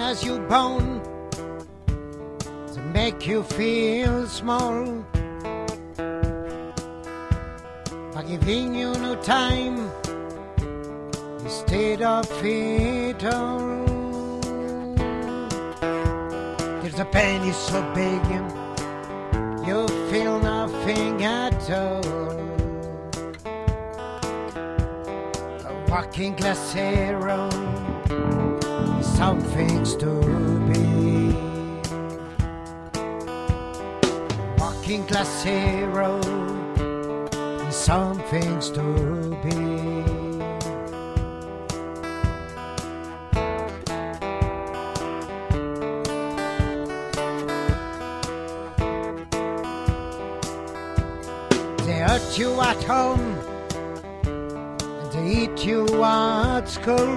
as you bound to make you feel small, by giving you no time instead of it all. There's a pain is so big you feel nothing at all. A walking glass hero is some things to be. Walking glass hero is some things to be. They hurt you at home and they eat you at school.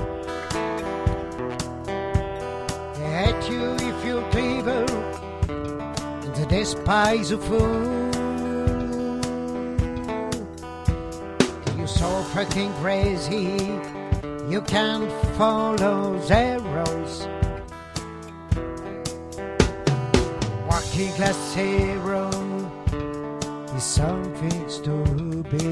They hate you if you're clever and they despise a fool. You're so fucking crazy you can't follow their rules. Walking glass hero is some things to be.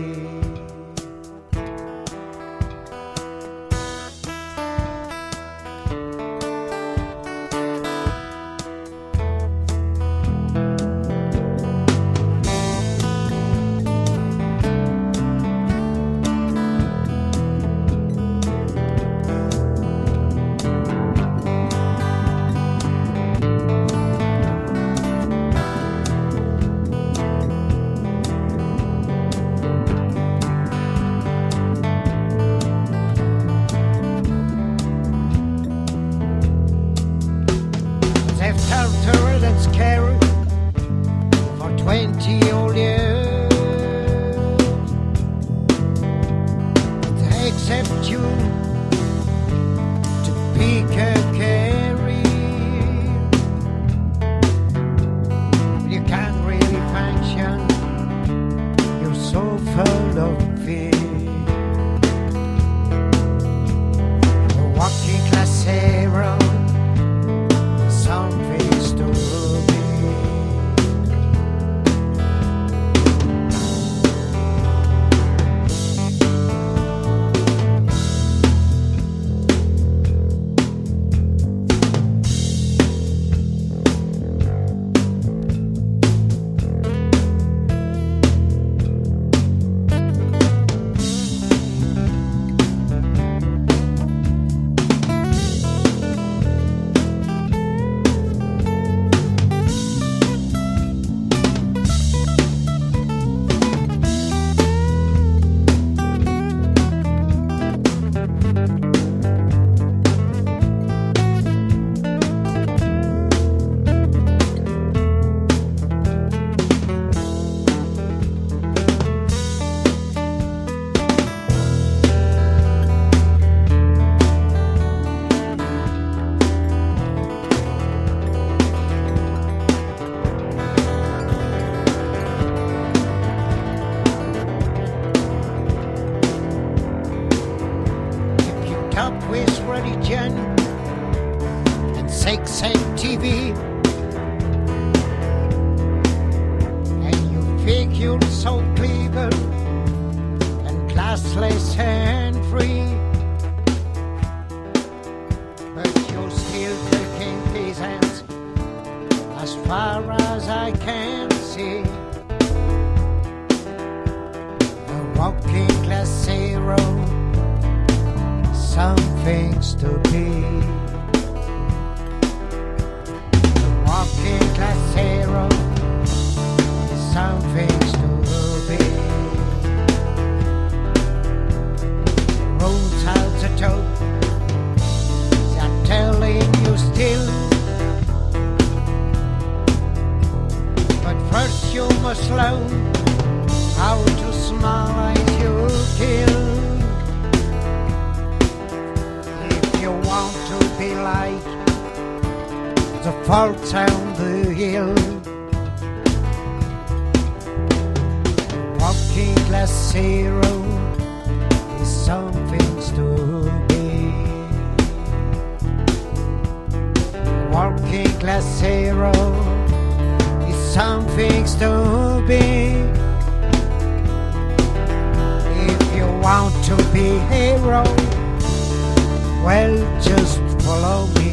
Tortured and scared for 20 old years. They accept you to pick a career. You can't really function, you're so full of fear. The walking class hero, something to be. Top with religion and sex and TV, and you think you're so clever and classless and free, but you're still taking peasants as far as I can see. A walking class hero, some things to be. The walking class hero, some things to be. The roads out the top, they're telling you still. But first you must learn how to smile as you kill. You want to be like the folks on the hill. Walking glass hero is some things to be. working class hero is something to be. If you want to be hero, well, just follow me.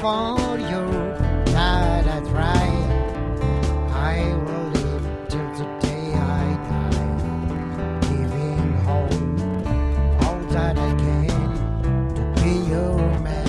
for you. Now that's right. I will live till the day I die, giving home all that I can to be your man.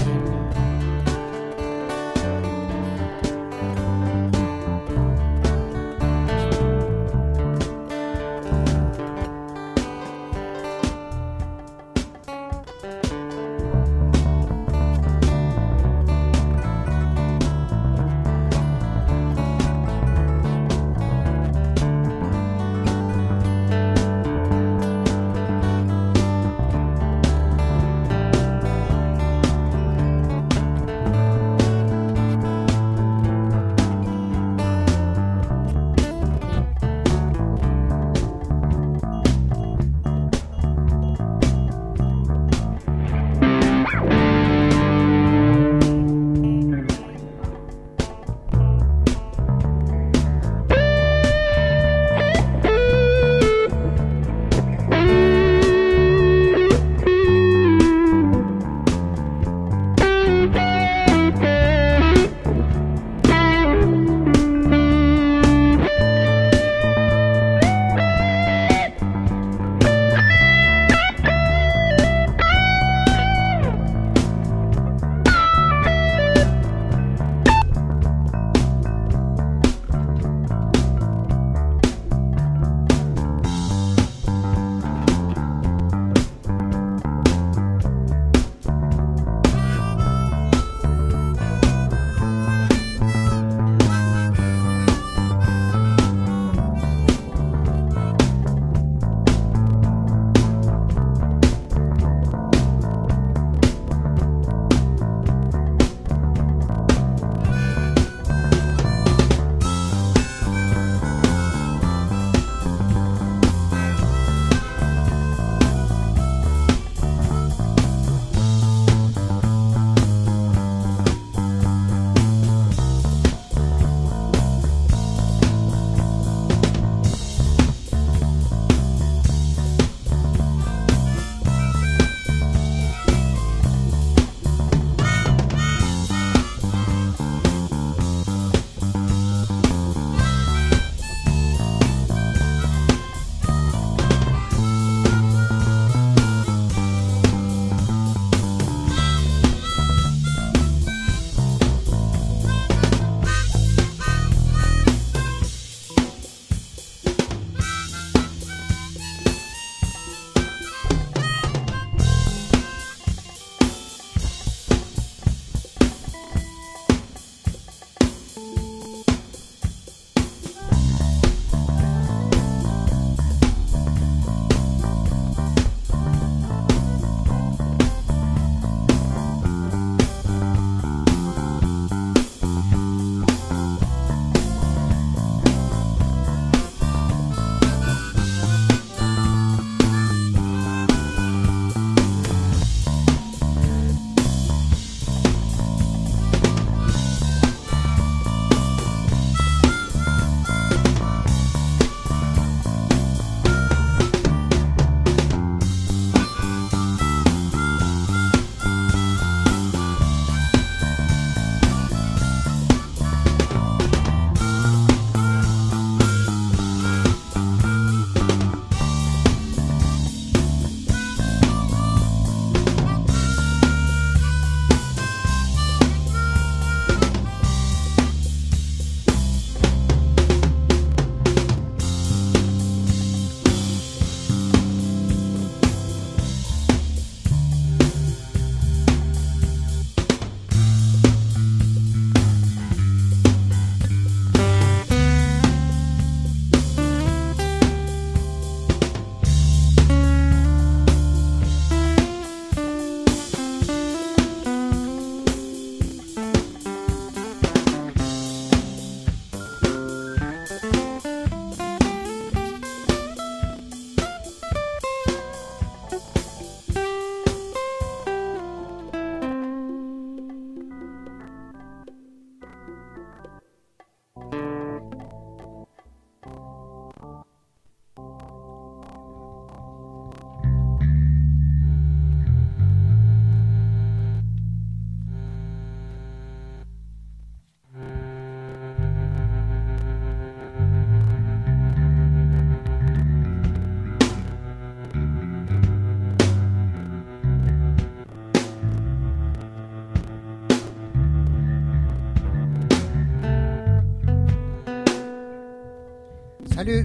Salut!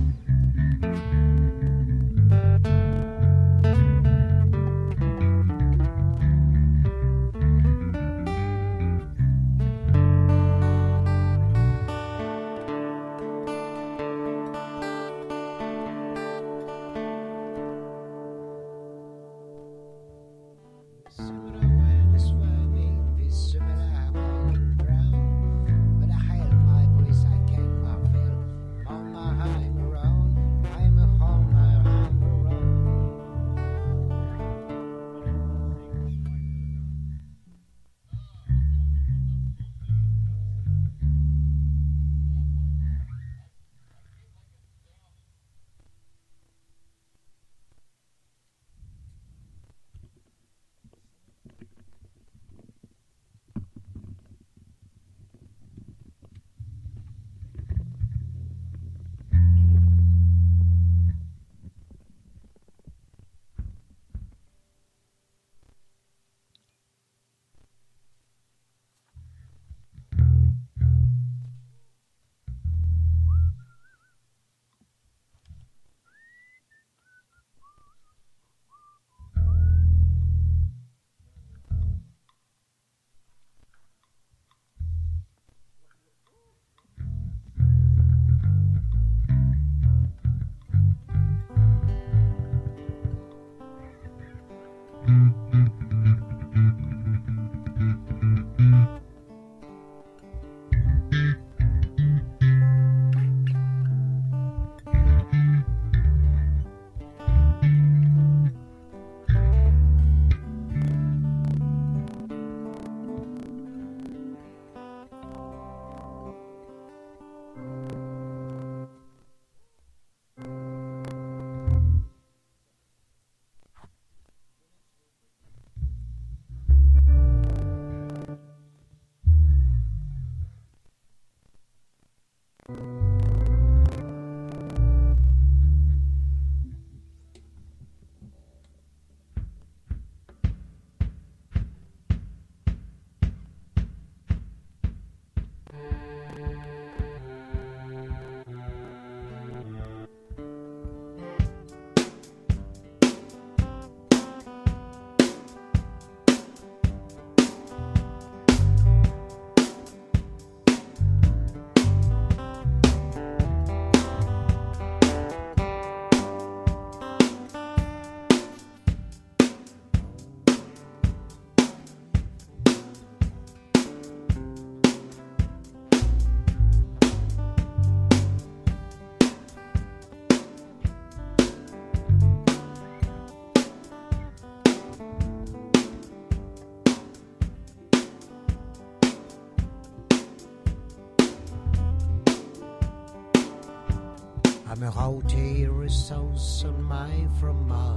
I'm out here a south on my from my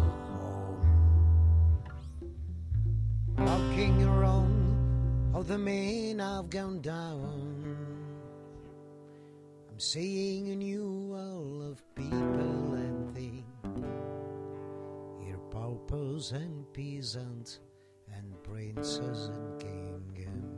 home, walking around all the men I've gone down. I'm seeing a new world of people and things, here paupers and peasants and princes and kings.